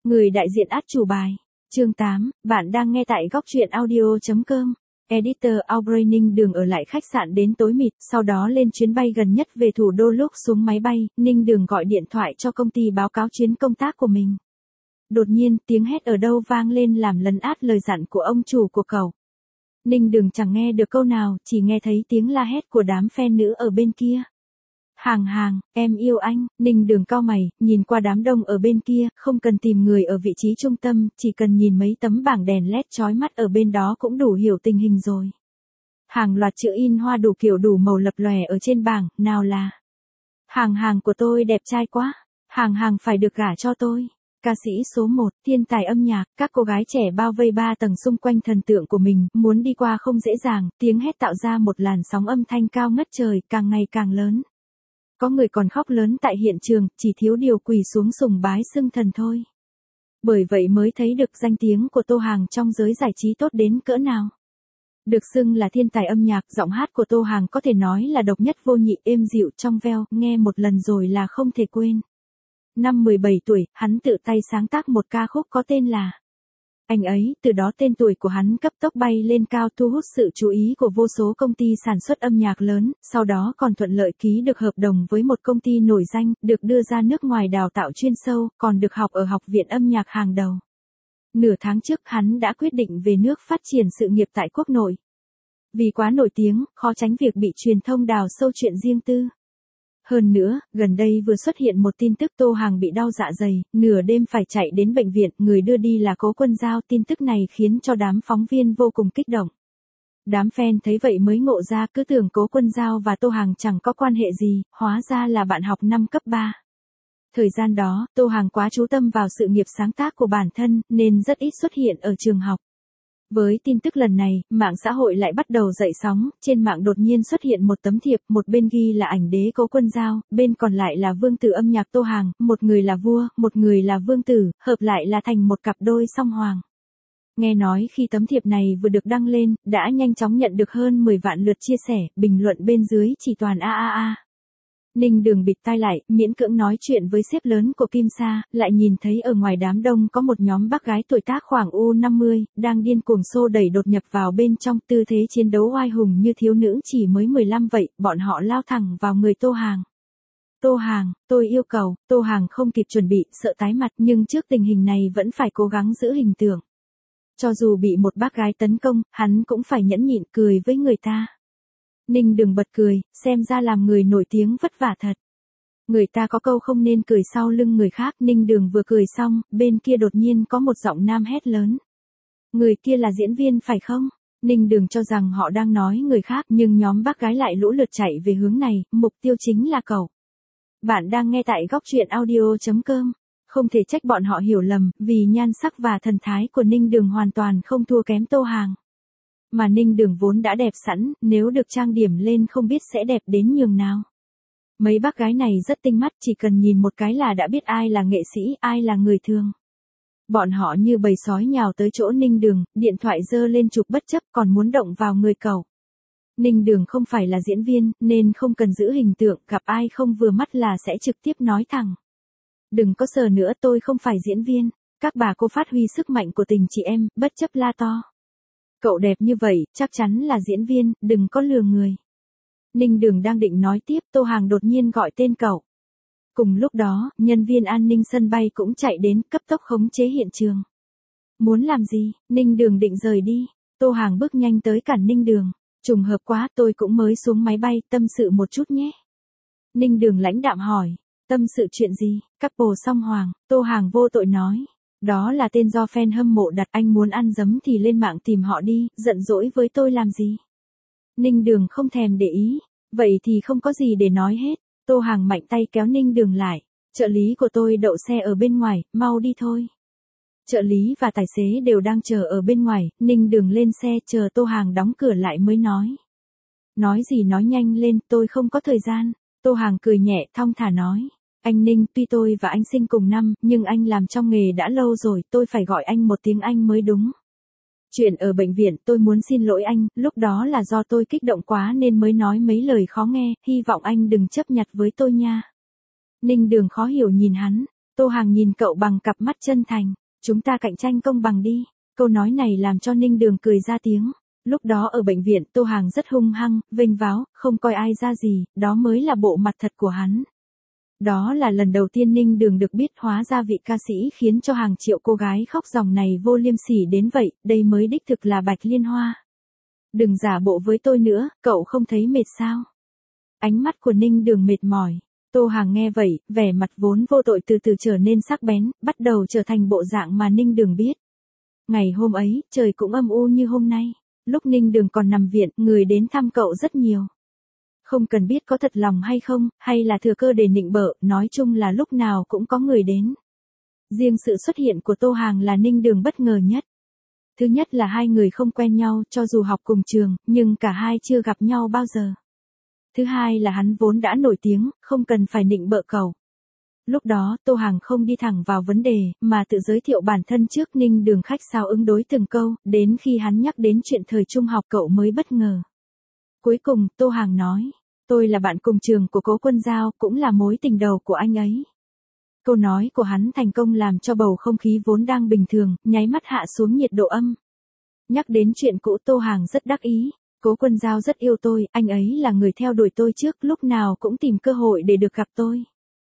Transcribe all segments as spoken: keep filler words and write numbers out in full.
Người đại diện át chủ bài. Chương tám, bạn đang nghe tại góc truyện audio chấm com. Editor Aubrey. Ninh Đường ở lại khách sạn đến tối mịt, sau đó lên chuyến bay gần nhất về thủ đô. Lúc xuống máy bay, Ninh Đường gọi điện thoại cho công ty báo cáo chuyến công tác của mình. Đột nhiên, tiếng hét ở đâu vang lên làm lấn át lời dặn của ông chủ của cậu. Ninh Đường chẳng nghe được câu nào, chỉ nghe thấy tiếng la hét của đám fan nữ ở bên kia. Hàng hàng, em yêu anh. Ninh Đường cau mày, nhìn qua đám đông ở bên kia, không cần tìm người ở vị trí trung tâm, chỉ cần nhìn mấy tấm bảng đèn led chói mắt ở bên đó cũng đủ hiểu tình hình rồi. Hàng loạt chữ in hoa đủ kiểu đủ màu lập lòe ở trên bảng, nào là: Hàng hàng của tôi đẹp trai quá, hàng hàng phải được gả cho tôi. Ca sĩ số một, thiên tài âm nhạc, các cô gái trẻ bao vây ba tầng xung quanh thần tượng của mình, muốn đi qua không dễ dàng, tiếng hét tạo ra một làn sóng âm thanh cao ngất trời, càng ngày càng lớn. Có người còn khóc lớn tại hiện trường, chỉ thiếu điều quỳ xuống sùng bái xưng thần thôi. Bởi vậy mới thấy được danh tiếng của Tô Hàng trong giới giải trí tốt đến cỡ nào. Được xưng là thiên tài âm nhạc, giọng hát của Tô Hàng có thể nói là độc nhất vô nhị, êm dịu trong veo, nghe một lần rồi là không thể quên. Năm mười bảy tuổi, hắn tự tay sáng tác một ca khúc có tên là Anh Ấy, từ đó tên tuổi của hắn cấp tốc bay lên cao, thu hút sự chú ý của vô số công ty sản xuất âm nhạc lớn, sau đó còn thuận lợi ký được hợp đồng với một công ty nổi danh, được đưa ra nước ngoài đào tạo chuyên sâu, còn được học ở học viện âm nhạc hàng đầu. Nửa tháng trước hắn đã quyết định về nước phát triển sự nghiệp tại quốc nội. Vì quá nổi tiếng, khó tránh việc bị truyền thông đào sâu chuyện riêng tư. Hơn nữa, gần đây vừa xuất hiện một tin tức Tô Hàng bị đau dạ dày, nửa đêm phải chạy đến bệnh viện, người đưa đi là Cố Quân Dao. Tin tức này khiến cho đám phóng viên vô cùng kích động. Đám fan thấy vậy mới ngộ ra, cứ tưởng Cố Quân Dao và Tô Hàng chẳng có quan hệ gì, hóa ra là bạn học năm cấp ba. Thời gian đó, Tô Hàng quá chú tâm vào sự nghiệp sáng tác của bản thân, nên rất ít xuất hiện ở trường học. Với tin tức lần này, mạng xã hội lại bắt đầu dậy sóng, trên mạng đột nhiên xuất hiện một tấm thiệp, một bên ghi là ảnh đế Cố Quân Dao, bên còn lại là vương tử âm nhạc Tô Hàng, một người là vua, một người là vương tử, hợp lại là thành một cặp đôi song hoàng. Nghe nói khi tấm thiệp này vừa được đăng lên, đã nhanh chóng nhận được hơn mười vạn lượt chia sẻ, bình luận bên dưới chỉ toàn a a a. Ninh Đường bịt tai lại, miễn cưỡng nói chuyện với sếp lớn của Kim Sa, lại nhìn thấy ở ngoài đám đông có một nhóm bác gái tuổi tác khoảng u năm mươi, đang điên cuồng xô đẩy đột nhập vào bên trong, tư thế chiến đấu oai hùng như thiếu nữ chỉ mới mười lăm vậy, bọn họ lao thẳng vào người Tô Hàng. Tô Hàng, tôi yêu cầu. Tô Hàng không kịp chuẩn bị, sợ tái mặt, nhưng trước tình hình này vẫn phải cố gắng giữ hình tượng. Cho dù bị một bác gái tấn công, hắn cũng phải nhẫn nhịn cười với người ta. Ninh Đường bật cười, xem ra làm người nổi tiếng vất vả thật. Người ta có câu không nên cười sau lưng người khác. Ninh Đường vừa cười xong, bên kia đột nhiên có một giọng nam hét lớn. Người kia là diễn viên phải không? Ninh Đường cho rằng họ đang nói người khác, nhưng nhóm bác gái lại lũ lượt chạy về hướng này, mục tiêu chính là cậu. Bạn đang nghe tại góc truyện audio chấm com. Không thể trách bọn họ hiểu lầm, vì nhan sắc và thần thái của Ninh Đường hoàn toàn không thua kém Tô Hàng. Mà Ninh Đường vốn đã đẹp sẵn, nếu được trang điểm lên không biết sẽ đẹp đến nhường nào. Mấy bác gái này rất tinh mắt, chỉ cần nhìn một cái là đã biết ai là nghệ sĩ, ai là người thường. Bọn họ như bầy sói nhào tới chỗ Ninh Đường, điện thoại giơ lên chụp bất chấp, còn muốn động vào người cậu. Ninh Đường không phải là diễn viên, nên không cần giữ hình tượng, gặp ai không vừa mắt là sẽ trực tiếp nói thẳng. Đừng có sờ nữa, tôi không phải diễn viên. Các bà cô phát huy sức mạnh của tình chị em, bất chấp la to. Cậu đẹp như vậy, chắc chắn là diễn viên, đừng có lừa người. Ninh Đường đang định nói tiếp, Tô Hàng đột nhiên gọi tên cậu. Cùng lúc đó, nhân viên an ninh sân bay cũng chạy đến, cấp tốc khống chế hiện trường. Muốn làm gì? Ninh Đường định rời đi. Tô Hàng bước nhanh tới cản Ninh Đường. Trùng hợp quá, tôi cũng mới xuống máy bay, tâm sự một chút nhé. Ninh Đường lãnh đạm hỏi. Tâm sự chuyện gì? Couple song hoàng. Tô Hàng vô tội nói. Đó là tên do fan hâm mộ đặt, anh muốn ăn dấm thì lên mạng tìm họ đi, giận dỗi với tôi làm gì? Ninh Đường không thèm để ý, vậy thì không có gì để nói hết. Tô Hàng mạnh tay kéo Ninh Đường lại, trợ lý của tôi đậu xe ở bên ngoài, mau đi thôi. Trợ lý và tài xế đều đang chờ ở bên ngoài, Ninh Đường lên xe chờ Tô Hàng đóng cửa lại mới nói. Nói gì nói nhanh lên, tôi không có thời gian. Tô Hàng cười nhẹ, thong thả nói. Anh Ninh, tuy tôi và anh sinh cùng năm, nhưng anh làm trong nghề đã lâu rồi, tôi phải gọi anh một tiếng anh mới đúng. Chuyện ở bệnh viện, tôi muốn xin lỗi anh, lúc đó là do tôi kích động quá nên mới nói mấy lời khó nghe, hy vọng anh đừng chấp nhặt với tôi nha. Ninh Đường khó hiểu nhìn hắn, Tô Hàng nhìn cậu bằng cặp mắt chân thành. Chúng ta cạnh tranh công bằng đi. Câu nói này làm cho Ninh Đường cười ra tiếng. Lúc đó ở bệnh viện Tô Hàng rất hung hăng, vênh váo, không coi ai ra gì, đó mới là bộ mặt thật của hắn. Đó là lần đầu tiên Ninh Đường được biết hóa ra vị ca sĩ khiến cho hàng triệu cô gái khóc ròng này vô liêm sỉ đến vậy, đây mới đích thực là Bạch Liên Hoa. Đừng giả bộ với tôi nữa, cậu không thấy mệt sao? Ánh mắt của Ninh Đường mệt mỏi. Tô Hàng nghe vậy, vẻ mặt vốn vô tội từ từ trở nên sắc bén, bắt đầu trở thành bộ dạng mà Ninh Đường biết. Ngày hôm ấy, trời cũng âm u như hôm nay. Lúc Ninh Đường còn nằm viện, người đến thăm cậu rất nhiều. Không cần biết có thật lòng hay không, hay là thừa cơ để nịnh bợ, nói chung là lúc nào cũng có người đến. Riêng sự xuất hiện của Tô Hàng là Ninh Đường bất ngờ nhất. Thứ nhất là hai người không quen nhau, cho dù học cùng trường, nhưng cả hai chưa gặp nhau bao giờ. Thứ hai là hắn vốn đã nổi tiếng, không cần phải nịnh bợ cậu. Lúc đó Tô Hàng không đi thẳng vào vấn đề, mà tự giới thiệu bản thân trước Ninh Đường khách sáo ứng đối từng câu, đến khi hắn nhắc đến chuyện thời trung học cậu mới bất ngờ. Cuối cùng, Tô Hàng nói, tôi là bạn cùng trường của Cố Quân Dao, cũng là mối tình đầu của anh ấy. Câu nói của hắn thành công làm cho bầu không khí vốn đang bình thường, nháy mắt hạ xuống nhiệt độ âm. Nhắc đến chuyện cũ Tô Hàng rất đắc ý. Cố Quân Dao rất yêu tôi, anh ấy là người theo đuổi tôi trước, lúc nào cũng tìm cơ hội để được gặp tôi.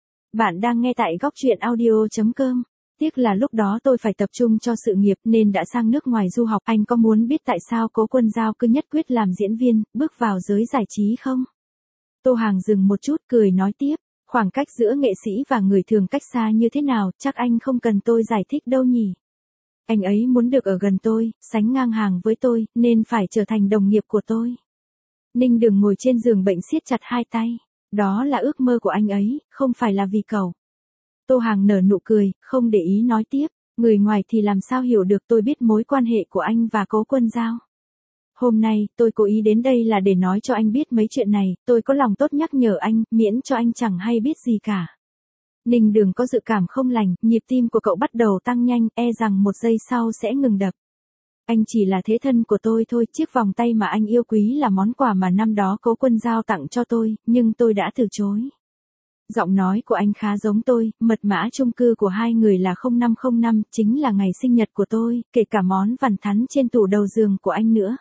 Bạn đang nghe tại góc truyện audio chấm com. Tiếc là lúc đó tôi phải tập trung cho sự nghiệp nên đã sang nước ngoài du học. Anh có muốn biết tại sao Cố Quân Dao cứ nhất quyết làm diễn viên, bước vào giới giải trí không? Tô Hàng dừng một chút cười nói tiếp. Khoảng cách giữa nghệ sĩ và người thường cách xa như thế nào, chắc anh không cần tôi giải thích đâu nhỉ. Anh ấy muốn được ở gần tôi, sánh ngang hàng với tôi, nên phải trở thành đồng nghiệp của tôi. Ninh Đường ngồi trên giường bệnh siết chặt hai tay. Đó là ước mơ của anh ấy, không phải là vì cậu. Tô Hàng nở nụ cười, không để ý nói tiếp. Người ngoài thì làm sao hiểu được tôi biết mối quan hệ của anh và Cố Quân Dao. Hôm nay, tôi cố ý đến đây là để nói cho anh biết mấy chuyện này, tôi có lòng tốt nhắc nhở anh, miễn cho anh chẳng hay biết gì cả. Ninh Đường có dự cảm không lành, nhịp tim của cậu bắt đầu tăng nhanh, e rằng một giây sau sẽ ngừng đập. Anh chỉ là thế thân của tôi thôi, chiếc vòng tay mà anh yêu quý là món quà mà năm đó Cố Quân Dao tặng cho tôi, nhưng tôi đã từ chối. Giọng nói của anh khá giống tôi, mật mã chung cư của hai người là không năm không năm, chính là ngày sinh nhật của tôi, kể cả món vằn thắn trên tủ đầu giường của anh nữa.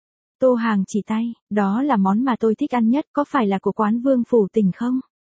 Tô Hàng chỉ tay, đó là món mà tôi thích ăn nhất, có phải là của quán Vương Phủ Tỉnh không?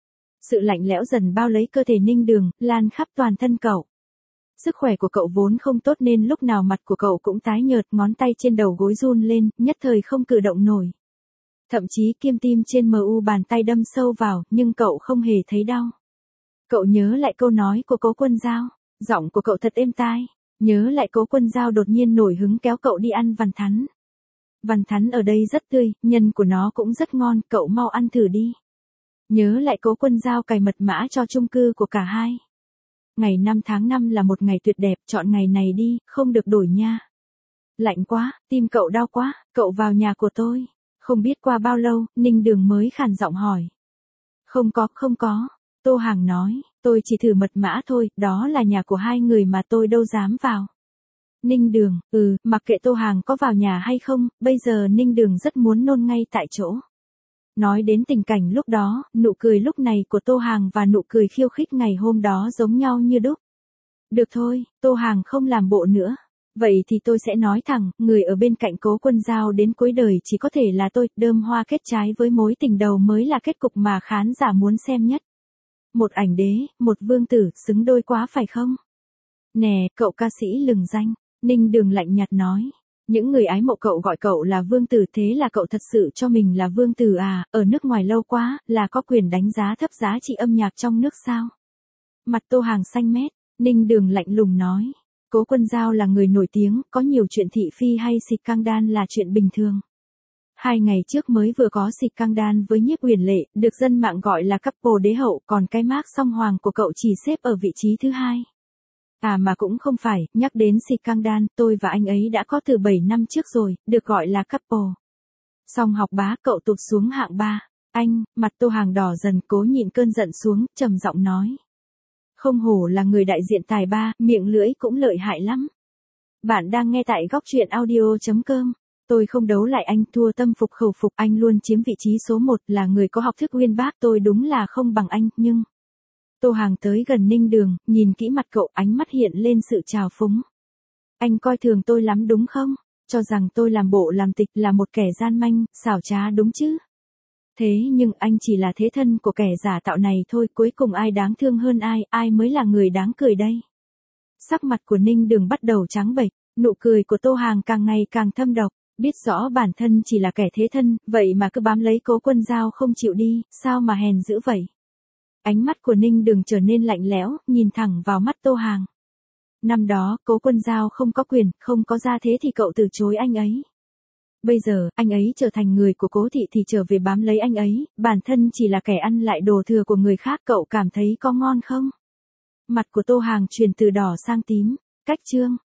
Sự lạnh lẽo dần bao lấy cơ thể Ninh Đường, lan khắp toàn thân cậu. Sức khỏe của cậu vốn không tốt nên lúc nào mặt của cậu cũng tái nhợt, ngón tay trên đầu gối run lên, nhất thời không cử động nổi. Thậm chí kim tim trên mờ u bàn tay đâm sâu vào, nhưng cậu không hề thấy đau. Cậu nhớ lại câu nói của Cố Quân Dao, giọng của cậu thật êm tai. Nhớ lại Cố Quân Dao đột nhiên nổi hứng kéo cậu đi ăn vằn thắn. Vằn thắn ở đây rất tươi, nhân của nó cũng rất ngon, cậu mau ăn thử đi. Nhớ lại Cố Quân Dao cài mật mã cho chung cư của cả hai. Ngày năm tháng năm là một ngày tuyệt đẹp, chọn ngày này đi, không được đổi nha. Lạnh quá, tim cậu đau quá, cậu vào nhà của tôi. Không biết qua bao lâu, Ninh Đường mới khàn giọng hỏi. Không có, không có. Tô Hàng nói, tôi chỉ thử mật mã thôi, đó là nhà của hai người mà tôi đâu dám vào. Ninh Đường, ừ, mặc kệ Tô Hàng có vào nhà hay không, bây giờ Ninh Đường rất muốn nôn ngay tại chỗ. Nói đến tình cảnh lúc đó, nụ cười lúc này của Tô Hàng và nụ cười khiêu khích ngày hôm đó giống nhau như đúc. Được thôi, Tô Hàng không làm bộ nữa. Vậy thì tôi sẽ nói thẳng, người ở bên cạnh Cố Quân Dao đến cuối đời chỉ có thể là tôi, đơm hoa kết trái với mối tình đầu mới là kết cục mà khán giả muốn xem nhất. Một ảnh đế, một vương tử, xứng đôi quá phải không? Nè, cậu ca sĩ lừng danh, Ninh Đường lạnh nhạt nói. Những người ái mộ cậu gọi cậu là vương tử, thế là cậu thật sự cho mình là vương tử à, ở nước ngoài lâu quá, là có quyền đánh giá thấp giá trị âm nhạc trong nước sao? Mặt Tô Hàng xanh mét, Ninh Đường lạnh lùng nói. Cố Quân Dao là người nổi tiếng, có nhiều chuyện thị phi hay xịt căng đan là chuyện bình thường. Hai ngày trước mới vừa có xịt căng đan với Nhiếp Uyển Lệ, được dân mạng gọi là couple đế hậu, còn cái mác song hoàng của cậu chỉ xếp ở vị trí thứ hai. À mà cũng không phải, nhắc đến xịt căng đan, tôi và anh ấy đã có từ bảy năm trước rồi, được gọi là couple. Song học bá cậu tụt xuống hạng ba. Anh, mặt Tô Hàng đỏ dần, cố nhịn cơn giận xuống, trầm giọng nói. Không hổ là người đại diện tài ba, miệng lưỡi cũng lợi hại lắm. Bạn đang nghe tại góc truyện audio chấm com. Tôi không đấu lại anh, thua tâm phục khẩu phục, anh luôn chiếm vị trí số một, là người có học thức uyên bác, tôi đúng là không bằng anh, nhưng... Tô Hàng tới gần Ninh Đường, nhìn kỹ mặt cậu, ánh mắt hiện lên sự trào phúng. Anh coi thường tôi lắm đúng không? Cho rằng tôi làm bộ làm tịch là một kẻ gian manh, xảo trá đúng chứ? Thế nhưng anh chỉ là thế thân của kẻ giả tạo này thôi, cuối cùng ai đáng thương hơn ai, ai mới là người đáng cười đây? Sắc mặt của Ninh Đường bắt đầu trắng bệch, nụ cười của Tô Hàng càng ngày càng thâm độc, biết rõ bản thân chỉ là kẻ thế thân, vậy mà cứ bám lấy Cố Quân Dao không chịu đi, sao mà hèn dữ vậy? Ánh mắt của Ninh Đường trở nên lạnh lẽo, nhìn thẳng vào mắt Tô Hàng. Năm đó, Cố Quân Dao không có quyền, không có gia thế thì cậu từ chối anh ấy. Bây giờ, anh ấy trở thành người của Cố thị thì trở về bám lấy anh ấy, bản thân chỉ là kẻ ăn lại đồ thừa của người khác, cậu cảm thấy có ngon không? Mặt của Tô Hàng chuyển từ đỏ sang tím, cách chương.